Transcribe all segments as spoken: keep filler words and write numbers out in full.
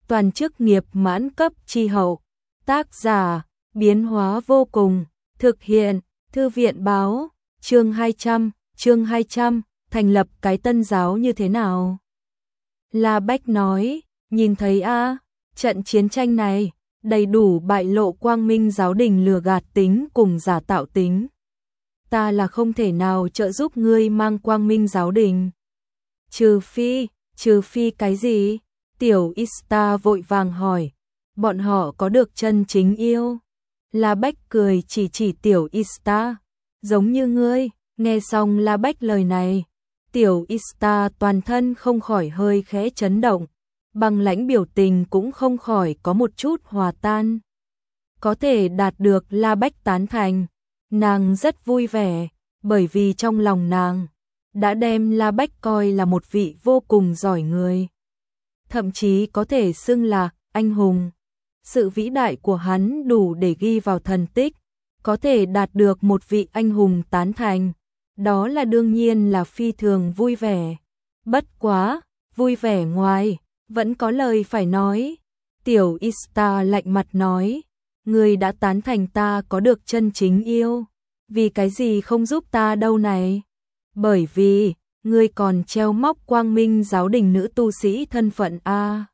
toàn chức nghiệp mãn cấp chi hậu. Tác giả, biến hóa vô cùng, thực hiện, thư viện báo, chương hai trăm, chương hai trăm, thành lập cái tân giáo như thế nào? La Bách nói, nhìn thấy a, trận chiến tranh này, đầy đủ bại lộ Quang Minh giáo đình lừa gạt tính cùng giả tạo tính. Ta là không thể nào trợ giúp ngươi mang Quang Minh giáo đình. Trừ phi, trừ phi cái gì? Tiểu Ista vội vàng hỏi, bọn họ có được chân chính yêu? La Bách cười chỉ chỉ Tiểu Ista, giống như ngươi. Nghe xong La Bách lời này, Tiểu Ista toàn thân không khỏi hơi khẽ chấn động, bằng lãnh biểu tình cũng không khỏi có một chút hòa tan. Có thể đạt được La Bách tán thành, nàng rất vui vẻ, bởi vì trong lòng nàng đã đem La Bách coi là một vị vô cùng giỏi người. Thậm chí có thể xưng là anh hùng. Sự vĩ đại của hắn đủ để ghi vào thần tích, có thể đạt được một vị anh hùng tán thành, đó là đương nhiên là phi thường vui vẻ. Bất quá, vui vẻ ngoài, vẫn có lời phải nói. Tiểu Ista lạnh mặt nói, ngươi đã tán thành ta có được chân chính yêu, vì cái gì không giúp ta đâu này? Bởi vì, ngươi còn treo móc Quang Minh giáo đình nữ tu sĩ thân phận a.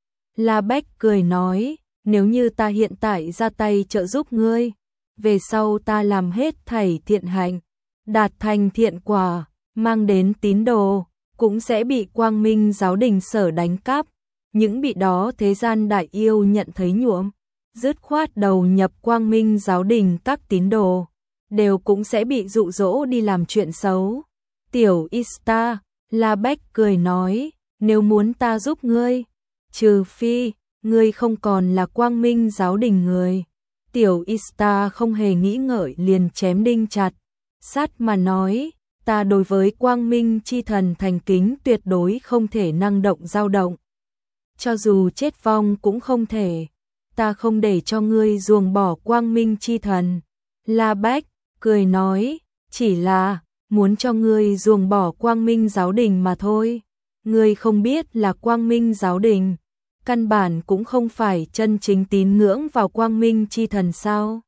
La Bách cười nói, nếu như ta hiện tại ra tay trợ giúp ngươi, về sau ta làm hết thảy thiện hành, đạt thành thiện quả, mang đến tín đồ, cũng sẽ bị Quang Minh giáo đình sở đánh cắp. Những bị đó thế gian đại yêu nhận thấy nhuộm, dứt khoát đầu nhập Quang Minh giáo đình các tín đồ, đều cũng sẽ bị dụ dỗ đi làm chuyện xấu. Tiểu Ista, La Bách cười nói, nếu muốn ta giúp ngươi, trừ phi, ngươi không còn là Quang Minh giáo đình người. Tiểu Ista không hề nghĩ ngợi liền chém đinh chặt sắt mà nói, ta đối với Quang Minh chi thần thành kính tuyệt đối không thể năng động dao động. Cho dù chết vong cũng không thể, ta không để cho ngươi ruồng bỏ Quang Minh chi thần. La Bách cười nói, chỉ là muốn cho ngươi ruồng bỏ Quang Minh giáo đình mà thôi. Ngươi không biết là Quang Minh giáo đình căn bản cũng không phải chân chính tín ngưỡng vào Quang Minh chi thần sao?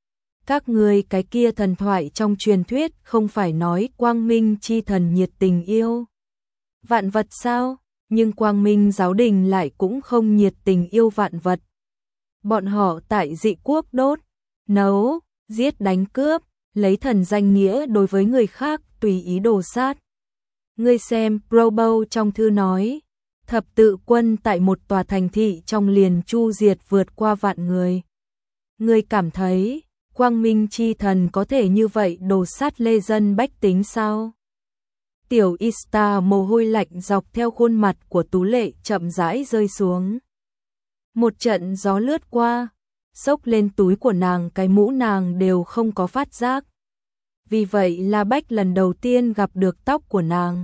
Các ngươi cái kia thần thoại trong truyền thuyết không phải nói Quang Minh chi thần nhiệt tình yêu vạn vật sao? Nhưng Quang Minh giáo đình lại cũng không nhiệt tình yêu vạn vật. Bọn họ tại dị quốc đốt, nấu, giết đánh cướp, lấy thần danh nghĩa đối với người khác tùy ý đồ sát. Ngươi xem Probo trong thư nói, thập tự quân tại một tòa thành thị trong liền chu diệt vượt qua vạn người. Ngươi cảm thấy Quang Minh chi thần có thể như vậy đồ sát lê dân bách tính sao? Tiểu Ista mồ hôi lạnh dọc theo khuôn mặt của Tú Lệ chậm rãi rơi xuống. Một trận gió lướt qua, xốc lên túi của nàng, cái mũ nàng đều không có phát giác. Vì vậy La Bách lần đầu tiên gặp được tóc của nàng.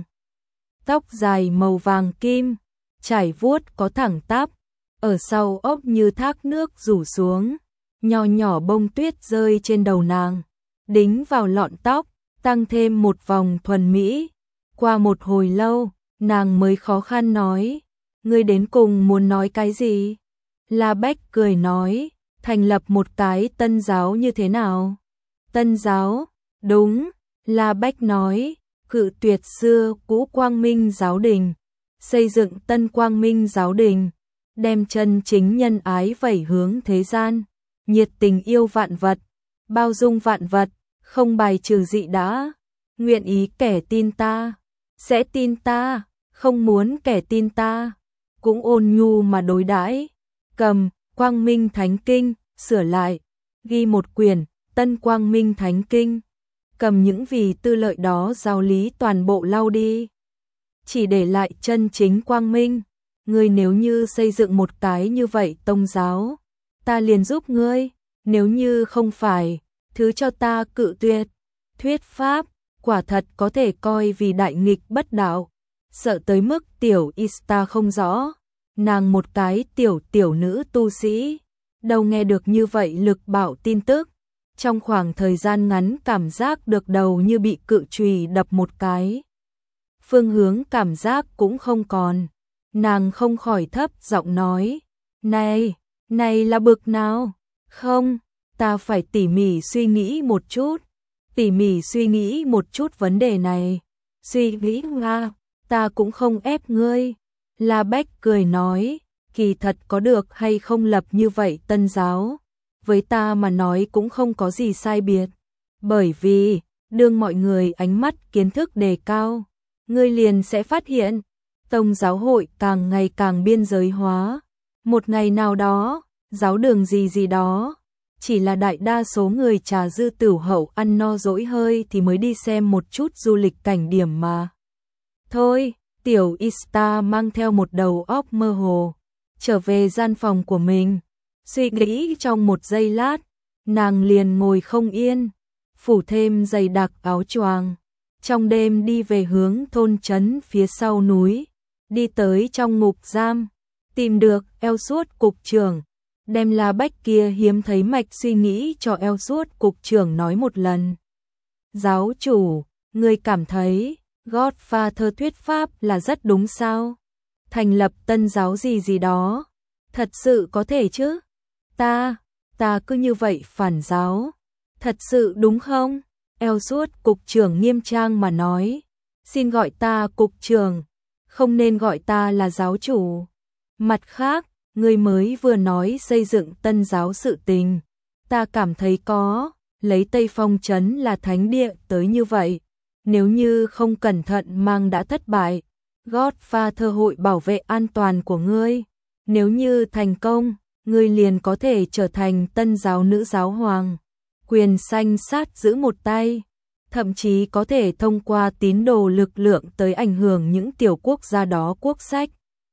Tóc dài màu vàng kim, trải vuốt có thẳng tắp, ở sau ốc như thác nước rủ xuống, nho nhỏ bông tuyết rơi trên đầu nàng, đính vào lọn tóc, tăng thêm một vòng thuần mỹ. Qua một hồi lâu, nàng mới khó khăn nói, ngươi đến cùng muốn nói cái gì? La Bách cười nói, thành lập một cái tân giáo như thế nào? Tân giáo? Đúng, La Bách nói, cự tuyệt xưa cũ Quang Minh giáo đình, xây dựng tân Quang Minh giáo đình, đem chân chính nhân ái vẩy hướng thế gian, nhiệt tình yêu vạn vật, bao dung vạn vật, không bài trừ dị đã, nguyện ý kẻ tin ta, sẽ tin ta, không muốn kẻ tin ta, cũng ôn nhu mà đối đãi. Cầm Quang Minh Thánh Kinh, sửa lại, ghi một quyển Tân Quang Minh Thánh Kinh, cầm những vì tư lợi đó giáo lý toàn bộ lau đi, chỉ để lại chân chính quang minh. Ngươi nếu như xây dựng một cái như vậy tông giáo, ta liền giúp ngươi, nếu như không phải, thứ cho ta cự tuyệt. Thuyết pháp quả thật có thể coi vì đại nghịch bất đạo, sợ tới mức Tiểu Ista không rõ, nàng một cái tiểu tiểu nữ tu sĩ, đâu nghe được như vậy lực bạo tin tức, trong khoảng thời gian ngắn cảm giác được đầu như bị cự chùy đập một cái, phương hướng cảm giác cũng không còn. Nàng không khỏi thấp giọng nói, này, này là bực nào? Không, ta phải tỉ mỉ suy nghĩ một chút, tỉ mỉ suy nghĩ một chút vấn đề này. Suy nghĩ là, ta cũng không ép ngươi. La Bách cười nói, kỳ thật có được hay không lập như vậy tân giáo, với ta mà nói cũng không có gì sai biệt. Bởi vì, đương mọi người ánh mắt kiến thức đề cao, ngươi liền sẽ phát hiện, tông giáo hội càng ngày càng biên giới hóa. Một ngày nào đó, giáo đường gì gì đó, chỉ là đại đa số người trà dư tửu hậu ăn no dỗi hơi thì mới đi xem một chút du lịch cảnh điểm mà. Thôi, tiểu Ista mang theo một đầu óc mơ hồ, trở về gian phòng của mình, suy nghĩ trong một giây lát, nàng liền ngồi không yên, phủ thêm dày đặc áo choàng, trong đêm đi về hướng thôn trấn phía sau núi, đi tới trong ngục giam, tìm được eo suốt cục trưởng, đem La Bách kia hiếm thấy mạch suy nghĩ cho eo suốt cục trưởng nói một lần. Giáo chủ, ngươi cảm thấy Godfather thuyết pháp là rất đúng sao? Thành lập tân giáo gì gì đó, thật sự có thể chứ? Ta, ta cứ như vậy phản giáo, thật sự đúng không? Eo suốt cục trưởng nghiêm trang mà nói, xin gọi ta cục trưởng, không nên gọi ta là giáo chủ. Mặt khác, ngươi mới vừa nói xây dựng tân giáo sự tình, ta cảm thấy có, lấy Tây Phong trấn là thánh địa tới như vậy, nếu như không cẩn thận mang đã thất bại, Godfather hội bảo vệ an toàn của ngươi, nếu như thành công, ngươi liền có thể trở thành tân giáo nữ giáo hoàng, quyền sanh sát giữ một tay, thậm chí có thể thông qua tín đồ lực lượng tới ảnh hưởng những tiểu quốc gia đó quốc sách.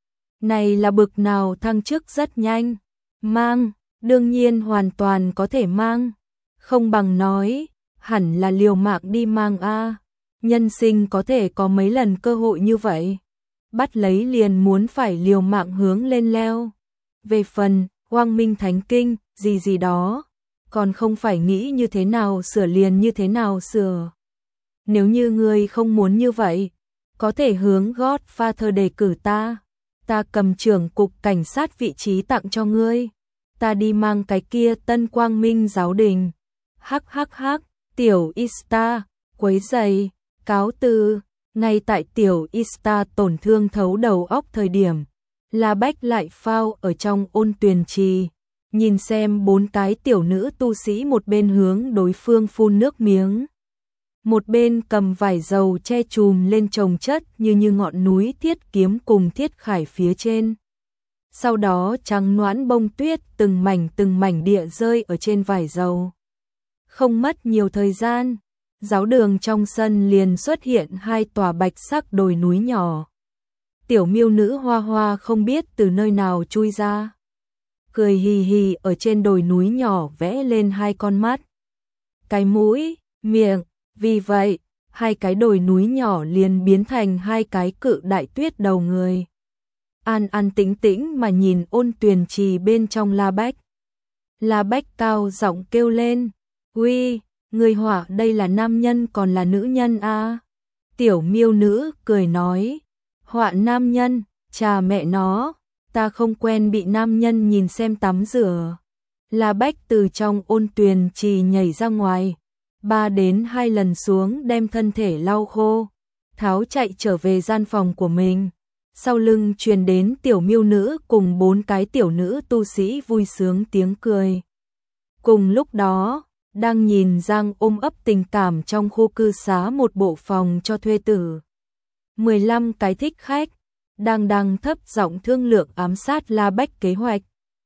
Này là bực nào thăng chức rất nhanh, mang, đương nhiên hoàn toàn có thể mang, không bằng nói, hẳn là liều mạng đi mang a. Nhân sinh có thể có mấy lần cơ hội như vậy, bắt lấy liền muốn phải liều mạng hướng lên leo. Về phần, Quang Minh Thánh Kinh, gì gì đó, còn không phải nghĩ như thế nào sửa liền như thế nào sửa. Nếu như ngươi không muốn như vậy, có thể hướng Godfather đề cử ta, ta cầm trưởng cục cảnh sát vị trí tặng cho ngươi, ta đi mang cái kia tân Quang Minh giáo đình. Hắc hắc hắc, tiểu Ista, quấy giày, cáo từ. Ngay tại tiểu Ista tổn thương thấu đầu óc thời điểm, La Bách lại phao ở trong ôn tuyền trì, nhìn xem bốn cái tiểu nữ tu sĩ một bên hướng đối phương phun nước miếng, một bên cầm vải dầu che chùm lên chồng chất như như ngọn núi thiết kiếm cùng thiết khải phía trên. Sau đó trắng noãn bông tuyết từng mảnh từng mảnh địa rơi ở trên vải dầu. Không mất nhiều thời gian, giáo đường trong sân liền xuất hiện hai tòa bạch sắc đồi núi nhỏ. Tiểu miêu nữ Hoa Hoa không biết từ nơi nào chui ra, cười hì hì ở trên đồi núi nhỏ vẽ lên hai con mắt, cái mũi, miệng, vì vậy, hai cái đồi núi nhỏ liền biến thành hai cái cự đại tuyết đầu người. An an tĩnh tĩnh mà nhìn ôn tuyền trì bên trong La Bách. La Bách cao giọng kêu lên, uy, người họa đây là nam nhân còn là nữ nhân a? À? Tiểu miêu nữ cười nói, họa nam nhân, chà mẹ nó, ta không quen bị nam nhân nhìn xem tắm rửa. La Bách từ trong ôn tuyền trì nhảy ra ngoài, ba đến hai lần xuống đem thân thể lau khô, tháo chạy trở về gian phòng của mình. Sau lưng truyền đến tiểu miêu nữ cùng bốn cái tiểu nữ tu sĩ vui sướng tiếng cười. Cùng lúc đó, đang nhìn Giang ôm ấp tình cảm trong khu cư xá một bộ phòng cho thuê tử. mười lăm cái thích khách, đang đang thấp giọng thương lượng ám sát La Bách kế hoạch.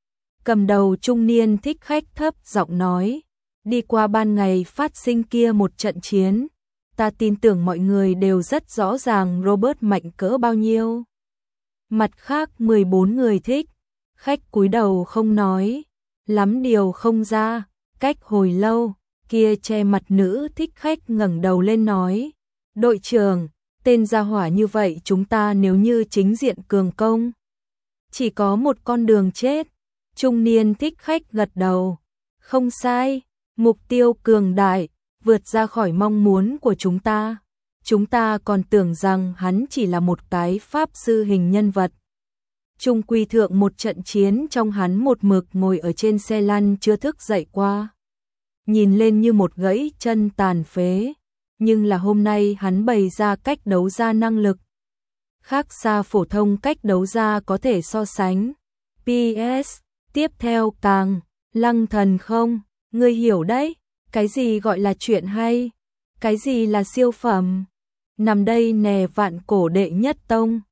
Cầm đầu trung niên thích khách thấp giọng nói, đi qua ban ngày phát sinh kia một trận chiến, ta tin tưởng mọi người đều rất rõ ràng Robert mạnh cỡ bao nhiêu. Mặt khác mười bốn người thích khách cúi đầu không nói, lắm điều không ra, cách hồi lâu, kia che mặt nữ thích khách ngẩng đầu lên nói, đội trưởng, tên gia hỏa như vậy chúng ta nếu như chính diện cường công, chỉ có một con đường chết. Trung niên thích khách gật đầu, không sai, mục tiêu cường đại, vượt ra khỏi mong muốn của chúng ta. Chúng ta còn tưởng rằng hắn chỉ là một cái pháp sư hình nhân vật, Trung quy thượng một trận chiến trong hắn một mực ngồi ở trên xe lăn chưa thức dậy qua. Nhìn lên như một gãy chân tàn phế, nhưng là hôm nay hắn bày ra cách đấu ra năng lực. Khác xa phổ thông cách đấu ra có thể so sánh. pê ét, tiếp theo càng, Lăng Thần không, ngươi hiểu đấy, cái gì gọi là chuyện hay, cái gì là siêu phẩm. Nằm đây nè vạn cổ đệ nhất tông.